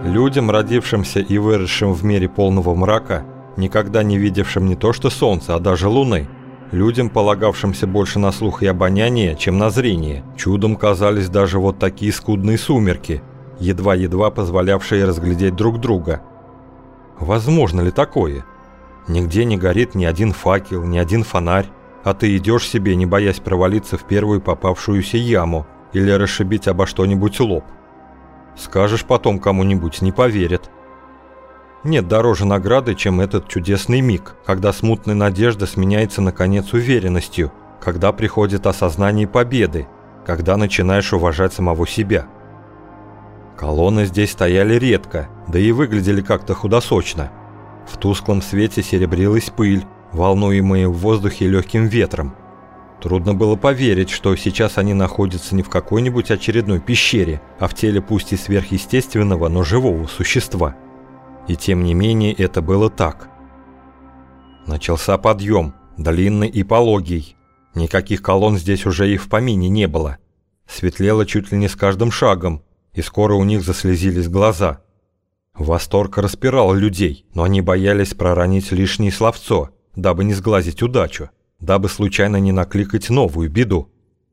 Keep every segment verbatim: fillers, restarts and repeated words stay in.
Людям, родившимся и выросшим в мире полного мрака, никогда не видевшим не то что солнца, а даже луны, людям, полагавшимся больше на слух и обоняние, чем на зрение, чудом казались даже вот такие скудные сумерки, едва-едва позволявшие разглядеть друг друга. Возможно ли такое? Нигде не горит ни один факел, ни один фонарь, а ты идешь себе, не боясь провалиться в первую попавшуюся яму или расшибить обо что-нибудь лоб. Скажешь потом кому-нибудь, не поверят. Нет дороже награды, чем этот чудесный миг, когда смутная надежда сменяется наконец уверенностью, когда приходит осознание победы, когда начинаешь уважать самого себя. Колонны здесь стояли редко, да и выглядели как-то худосочно. В тусклом свете серебрилась пыль, волнуемая в воздухе легким ветром. Трудно было поверить, что сейчас они находятся не в какой-нибудь очередной пещере, а в теле пусть и сверхъестественного, но живого существа. И тем не менее это было так. Начался подъем, длинный и пологий. Никаких колонн здесь уже и в помине не было. Светлело чуть ли не с каждым шагом, и скоро у них заслезились глаза. Восторг распирал людей, но они боялись проронить лишнее словцо, дабы не сглазить удачу, дабы случайно не накликать новую беду.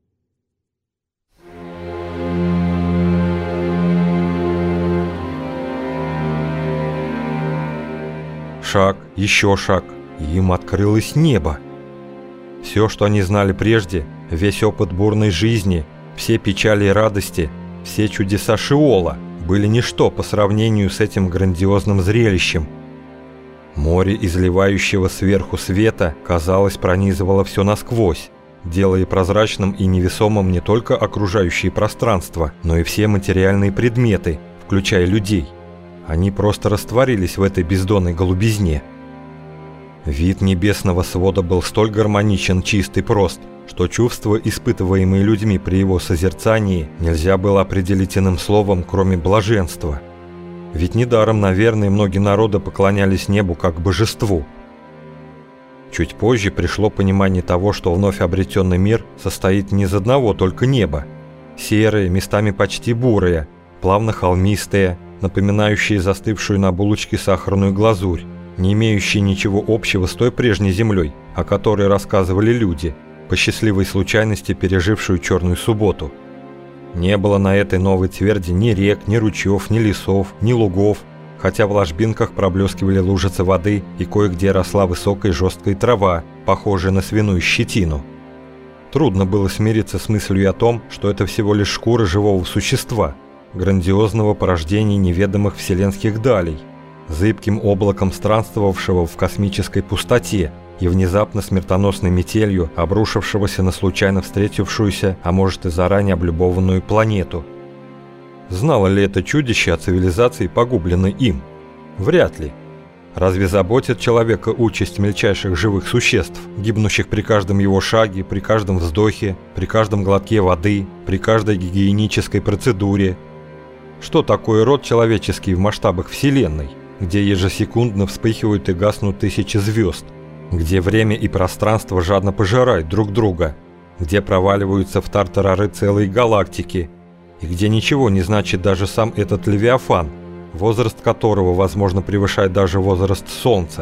Шаг, еще шаг, и им открылось небо. Все, что они знали прежде, весь опыт бурной жизни, все печали и радости, все чудеса Шиола были ничто по сравнению с этим грандиозным зрелищем. Море, изливающего сверху света, казалось, пронизывало все насквозь, делая прозрачным и невесомым не только окружающее пространство, но и все материальные предметы, включая людей. Они просто растворились в этой бездонной голубизне. Вид небесного свода был столь гармоничен, чист и прост, что чувства, испытываемые людьми при его созерцании, нельзя было определить иным словом, кроме блаженства. Ведь недаром, наверное, многие народы поклонялись небу как божеству. Чуть позже пришло понимание того, что вновь обретенный мир состоит не из одного только неба. Серые, местами почти бурые, плавно холмистые, напоминающие застывшую на булочке сахарную глазурь, не имеющие ничего общего с той прежней землей, о которой рассказывали люди, по счастливой случайности пережившую черную субботу. Не было на этой новой тверди ни рек, ни ручьев, ни лесов, ни лугов, хотя в ложбинках проблескивали лужицы воды и кое-где росла высокая жесткая трава, похожая на свиную щетину. Трудно было смириться с мыслью о том, что это всего лишь шкура живого существа, грандиозного порождения неведомых вселенских далей, зыбким облаком странствовавшего в космической пустоте и внезапно смертоносной метелью, обрушившегося на случайно встретившуюся, а может и заранее облюбованную планету. Знало ли это чудище о цивилизации, погубленной им? Вряд ли. Разве заботит человека участь мельчайших живых существ, гибнущих при каждом его шаге, при каждом вздохе, при каждом глотке воды, при каждой гигиенической процедуре? Что такое род человеческий в масштабах Вселенной, где ежесекундно вспыхивают и гаснут тысячи звезд, где время и пространство жадно пожирают друг друга, где проваливаются в тартарары целые галактики, и где ничего не значит даже сам этот Левиафан, возраст которого, возможно, превышает даже возраст Солнца?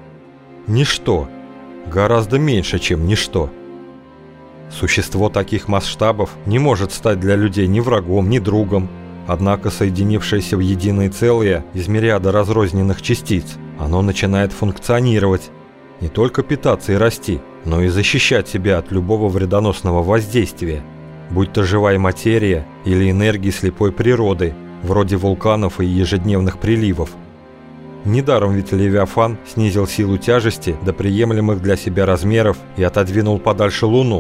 Ничто. Гораздо меньше, чем ничто. Существо таких масштабов не может стать для людей ни врагом, ни другом, однако, соединившееся в единое целое из мириада разрозненных частиц, оно начинает функционировать, не только питаться и расти, но и защищать себя от любого вредоносного воздействия, будь то живая материя или энергии слепой природы, вроде вулканов и ежедневных приливов. Недаром ведь Левиафан снизил силу тяжести до приемлемых для себя размеров и отодвинул подальше Луну.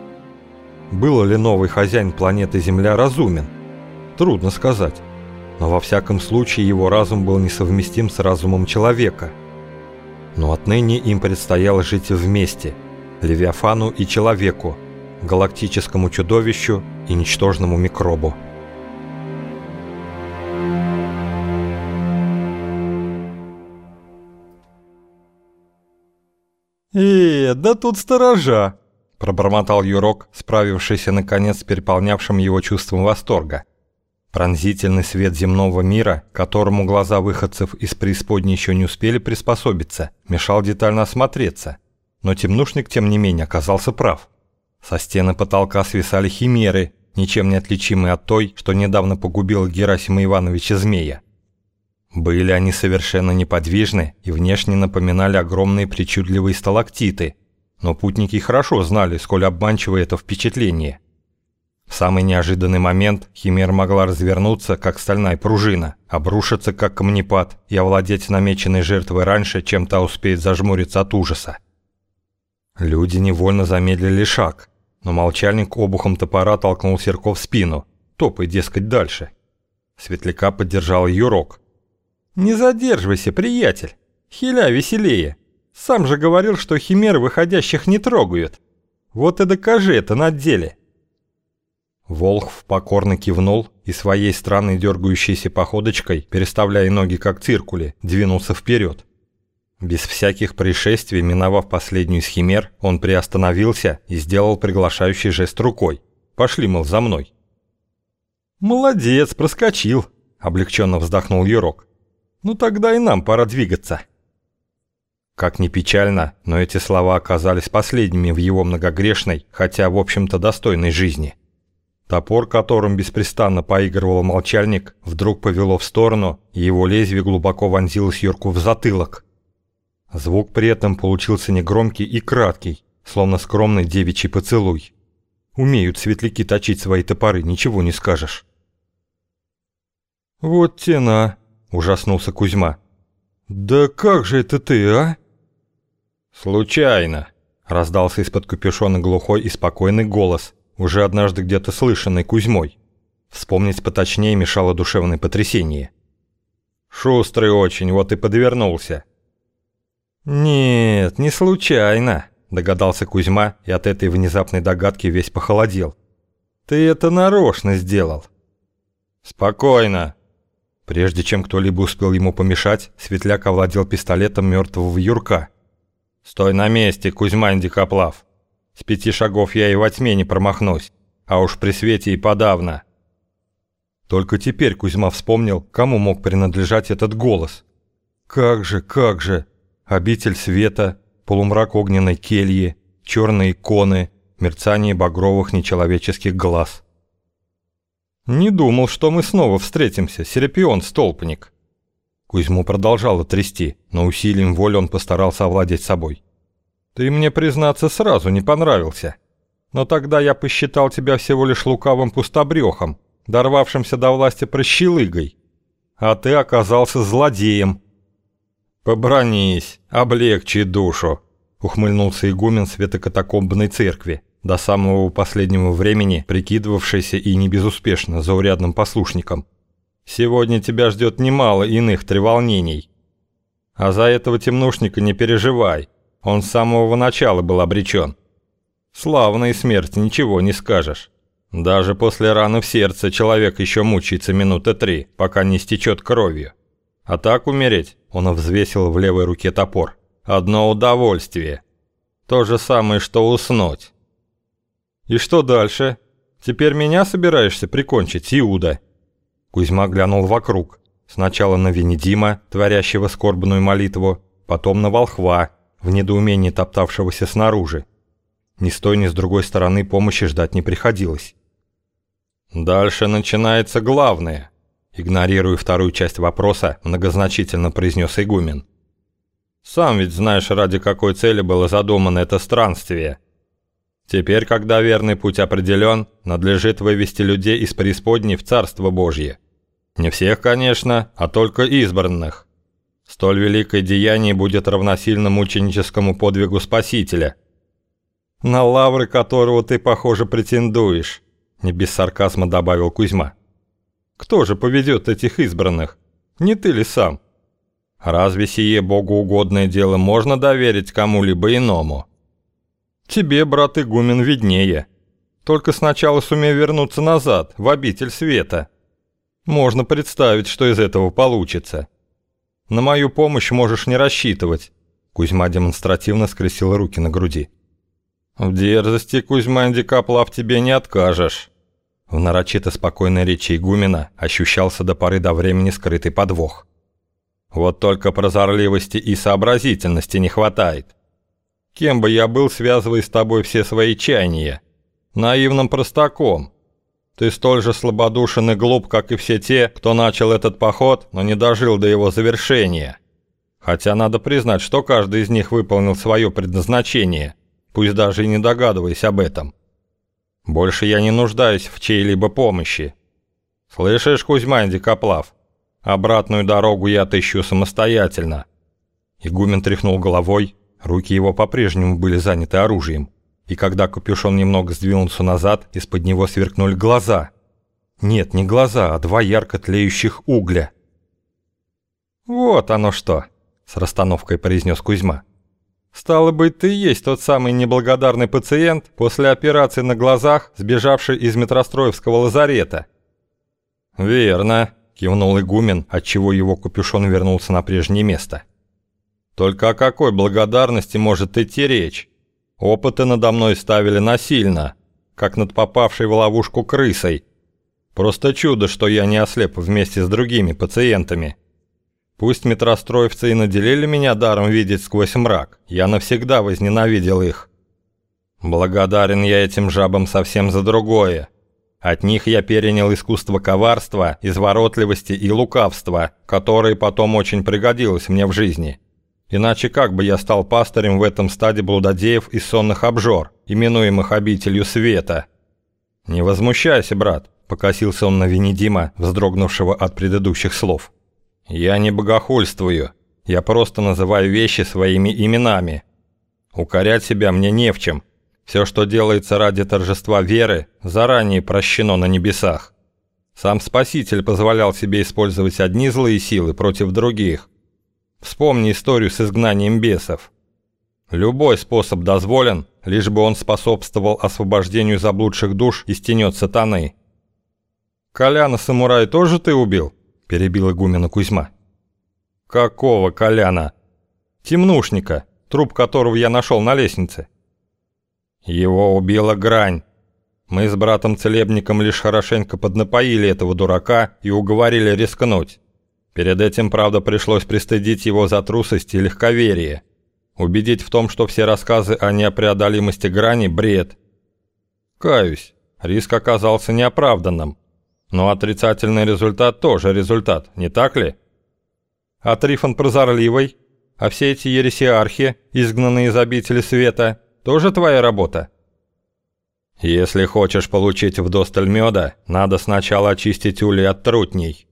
Был ли новый хозяин планеты Земля разумен? Трудно сказать, но во всяком случае его разум был несовместим с разумом человека. Но отныне им предстояло жить вместе, Левиафану и человеку, галактическому чудовищу и ничтожному микробу. «Э, да тут сторожа!» – пробормотал Юрок, справившийся наконец с переполнявшим его чувством восторга. Пронзительный свет земного мира, которому глаза выходцев из преисподней еще не успели приспособиться, мешал детально осмотреться. Но темнушник, тем не менее, оказался прав. Со стены потолка свисали химеры, ничем не отличимые от той, что недавно погубила Герасима Ивановича Змея. Были они совершенно неподвижны и внешне напоминали огромные причудливые сталактиты, но путники хорошо знали, сколь обманчиво это впечатление. В самый неожиданный момент химера могла развернуться, как стальная пружина, обрушиться, как камнепад, и овладеть намеченной жертвой раньше, чем та успеет зажмуриться от ужаса. Люди невольно замедлили шаг, но молчальник обухом топора толкнул Серко в спину, топай, дескать, дальше. Светляка поддержал Юрок. «Не задерживайся, приятель, хиля веселее. Сам же говорил, что химеры выходящих не трогают. Вот и докажи это на деле». Волхв покорно кивнул и своей странной дергающейся походочкой, переставляя ноги как циркули, двинулся вперед. Без всяких происшествий, миновав последнюю из химер, он приостановился и сделал приглашающий жест рукой. «Пошли, мол, за мной». «Молодец, проскочил», — облегченно вздохнул Юрок. «Ну тогда и нам пора двигаться». Как ни печально, но эти слова оказались последними в его многогрешной, хотя, в общем-то, достойной жизни. Топор, которым беспрестанно поигрывал молчальник, вдруг повело в сторону, и его лезвие глубоко вонзилось Юрку в затылок. Звук при этом получился негромкий и краткий, словно скромный девичий поцелуй. Умеют светляки точить свои топоры, ничего не скажешь. «Вот тена!» – ужаснулся Кузьма. «Да как же это ты, а?» «Случайно!» – раздался из-под капюшона глухой и спокойный голос, уже однажды где-то слышанный Кузьмой. Вспомнить поточнее мешало душевное потрясение. «Шустрый очень, вот и подвернулся». «Нет, не случайно», – догадался Кузьма, и от этой внезапной догадки весь похолодел. «Ты это нарочно сделал». «Спокойно». Прежде чем кто-либо успел ему помешать, Светляк овладел пистолетом мертвого Юрка. «Стой на месте, Кузьма Индикоплав. С пяти шагов я и во тьме не промахнусь, а уж при свете и подавно». Только теперь Кузьма вспомнил, кому мог принадлежать этот голос. «Как же, как же! Обитель света, полумрак огненной кельи, черные иконы, мерцание багровых нечеловеческих глаз». «Не думал, что мы снова встретимся, Серапион-столпник». Кузьму продолжало трясти, но усилием воли он постарался овладеть собой. «Ты мне, признаться, сразу не понравился. Но тогда я посчитал тебя всего лишь лукавым пустобрехом, дорвавшимся до власти прощелыгой. А ты оказался злодеем». «Побранись, облегчи душу», — ухмыльнулся игумен Святокатакомбной церкви, до самого последнего времени прикидывавшийся и не безуспешно заурядным послушником. «Сегодня тебя ждет немало иных треволнений. А за этого темнушника не переживай, он с самого начала был обречен. Славная смерть, ничего не скажешь. Даже после раны в сердце человек еще мучается минуты три, пока не стечет кровью. А так умереть», — он взвесил в левой руке топор, — «одно удовольствие. То же самое, что уснуть». «И что дальше? Теперь меня собираешься прикончить, Иуда?» Кузьма глянул вокруг. Сначала на Венедима, творящего скорбную молитву, потом на волхва, в недоумении топтавшегося снаружи. Ни с той, ни с другой стороны помощи ждать не приходилось. «Дальше начинается главное», — игнорируя вторую часть вопроса, многозначительно произнес игумен. «Сам ведь знаешь, ради какой цели было задумано это странствие. Теперь, когда верный путь определен, надлежит вывести людей из преисподней в Царство Божье. Не всех, конечно, а только избранных. Столь великое деяние будет равносильно мученическому подвигу Спасителя, на лавры которого ты, похоже, претендуешь», — не без сарказма добавил Кузьма. «Кто же поведет этих избранных? Не ты ли сам?» «Разве сие богоугодное дело можно доверить кому-либо иному?» «Тебе, брат игумен, виднее. Только сначала сумей вернуться назад, в обитель света. Можно представить, что из этого получится. На мою помощь можешь не рассчитывать». Кузьма демонстративно скрестил руки на груди. «В дерзости, Кузьма Индикоплав, тебе не откажешь. В нарочито спокойной речи игумена ощущался до поры до времени скрытый подвох. Вот только прозорливости и сообразительности не хватает. Кем бы я был, связывая с тобой все свои чаяния? Наивным простаком. Ты столь же слабодушен и глуп, как и все те, кто начал этот поход, но не дожил до его завершения. Хотя надо признать, что каждый из них выполнил свое предназначение, пусть даже и не догадываясь об этом. Больше я не нуждаюсь в чьей-либо помощи. Слышишь, Кузьма Индикоплав? Обратную дорогу я отыщу самостоятельно. Игумен тряхнул головой, руки его по-прежнему были заняты оружием. И когда капюшон немного сдвинулся назад, из-под него сверкнули глаза. Нет, не глаза, а два ярко тлеющих угля. «Вот оно что!» — с расстановкой произнес Кузьма. «Стало быть, ты и есть тот самый неблагодарный пациент после операции на глазах, сбежавший из Метростроевского лазарета». «Верно», — кивнул игумен, отчего его капюшон вернулся на прежнее место. «Только о какой благодарности может идти речь? Опыты надо мной ставили насильно, как над попавшей в ловушку крысой. Просто чудо, что я не ослеп вместе с другими пациентами. Пусть метростроевцы и наделили меня даром видеть сквозь мрак, я навсегда возненавидел их. Благодарен я этим жабам совсем за другое. От них я перенял искусство коварства, изворотливости и лукавства, которое потом очень пригодилось мне в жизни. Иначе как бы я стал пастырем в этом стаде блудодеев и сонных обжор, именуемых обителью света? Не возмущайся, брат, покосился он на Венедима, вздрогнувшего от предыдущих слов. Я не богохульствую, я просто называю вещи своими именами. Укорять себя мне не в чем. Все, что делается ради торжества веры, заранее прощено на небесах. Сам Спаситель позволял себе использовать одни злые силы против других. Вспомни историю с изгнанием бесов. Любой способ дозволен, лишь бы он способствовал освобождению заблудших душ из тенет сатаны. «Коляна-самурая тоже ты убил?» – перебил игумена Кузьма. «Какого Коляна?» «Темнушника, труп которого я нашел на лестнице». «Его убила Грань. Мы с братом-целебником лишь хорошенько поднапоили этого дурака и уговорили рискнуть. Перед этим, правда, пришлось пристыдить его за трусость и легковерие. Убедить в том, что все рассказы о непреодолимости Грани – бред. Каюсь, риск оказался неоправданным. Но отрицательный результат тоже результат, не так ли? А Трифон прозорливый? А все эти ересиархи, изгнанные из обители света, тоже твоя работа? Если хочешь получить вдосталь меда, надо сначала очистить улей от трутней.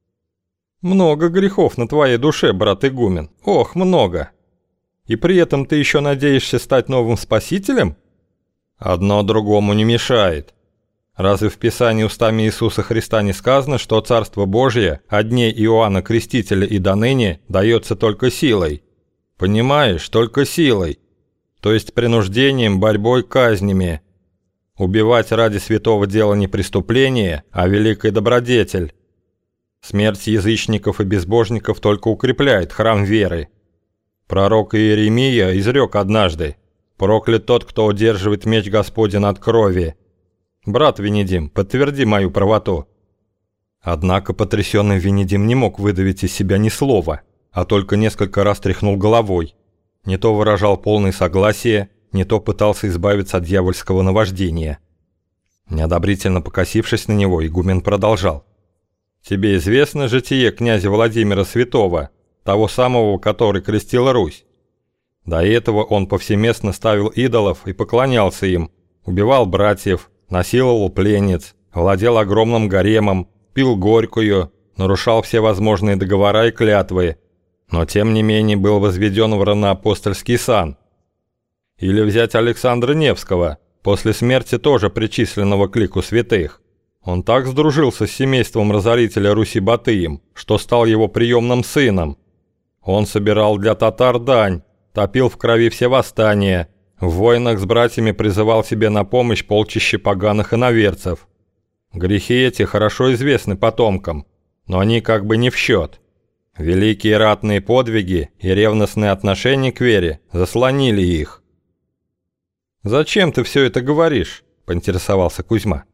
Много грехов на твоей душе, брат игумен. Ох, много. И при этом ты еще надеешься стать новым спасителем? Одно другому не мешает. Разве в Писании устами Иисуса Христа не сказано, что Царство Божие от дней Иоанна Крестителя и до ныне дается только силой? Понимаешь, только силой. То есть принуждением, борьбой, казнями. Убивать ради святого дела не преступление, а великий добродетель. Смерть язычников и безбожников только укрепляет храм веры. Пророк Иеремия изрек однажды: «Проклят тот, кто удерживает меч Господень от крови». Брат Венедим, подтверди мою правоту. Однако потрясенный Венедим не мог выдавить из себя ни слова, а только несколько раз тряхнул головой. Не то выражал полное согласие, не то пытался избавиться от дьявольского наваждения. Неодобрительно покосившись на него, игумен продолжал. «Тебе известно житие князя Владимира Святого, того самого, который крестил Русь? До этого он повсеместно ставил идолов и поклонялся им, убивал братьев, насиловал пленниц, владел огромным гаремом, пил горькую, нарушал все возможные договора и клятвы, но тем не менее был возведен в равноапостольский сан. Или взять Александра Невского, после смерти тоже причисленного к лику святых. Он так сдружился с семейством разорителя Руси Батыем, что стал его приемным сыном. Он собирал для татар дань, топил в крови все восстания, в войнах с братьями призывал себе на помощь полчища поганых иноверцев. Грехи эти хорошо известны потомкам, но они как бы не в счет. Великие ратные подвиги и ревностные отношения к вере заслонили их. «Зачем ты все это говоришь?» – поинтересовался Кузьма.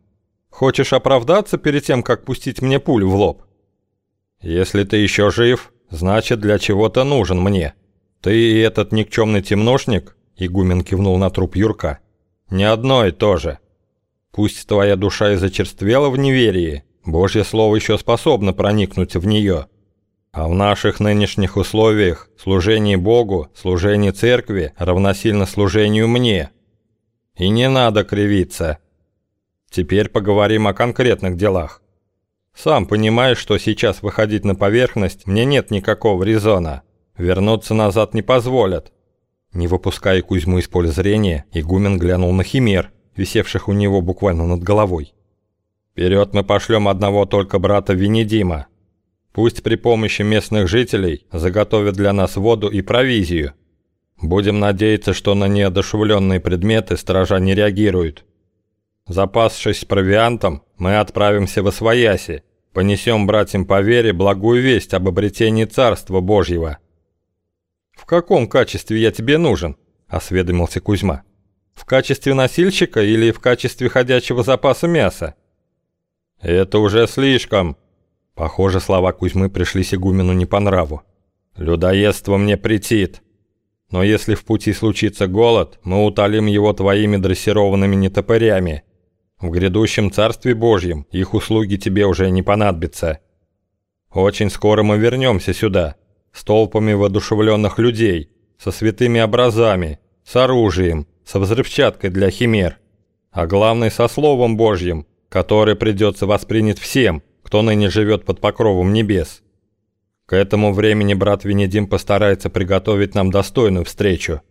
Хочешь оправдаться перед тем, как пустить мне пулю в лоб? Если ты еще жив, значит, для чего-то нужен мне. Ты и этот никчемный темношник, игумен кивнул на труп Юрка, не одно и то же. Пусть твоя душа и зачерствела в неверии, Божье слово еще способно проникнуть в нее. А в наших нынешних условиях служение Богу, служение церкви равносильно служению мне. И не надо кривиться. Теперь поговорим о конкретных делах. Сам понимаешь, что сейчас выходить на поверхность мне нет никакого резона. Вернуться назад не позволят. Не выпуская Кузьму из поля зрения, игумен глянул на химер, висевших у него буквально над головой. Вперед мы пошлем одного только брата Венедима. Пусть при помощи местных жителей заготовят для нас воду и провизию. Будем надеяться, что на неодушевленные предметы сторожа не реагируют. Запасшись провиантом, мы отправимся в Освояси, понесем братьям по вере благую весть об обретении Царства Божьего. «В каком качестве я тебе нужен?» – осведомился Кузьма. «В качестве носильщика или в качестве ходячего запаса мяса?» «Это уже слишком!» Похоже, слова Кузьмы пришлись игумену не по нраву. «Людоедство мне претит. Но если в пути случится голод, мы утолим его твоими дрессированными нетопырями. В грядущем Царстве Божьем их услуги тебе уже не понадобятся. Очень скоро мы вернемся сюда, с толпами воодушевленных людей, со святыми образами, с оружием, со взрывчаткой для химер, а главное со Словом Божьим, которое придется воспринять всем, кто ныне живет под покровом небес. К этому времени брат Венедим постарается приготовить нам достойную встречу.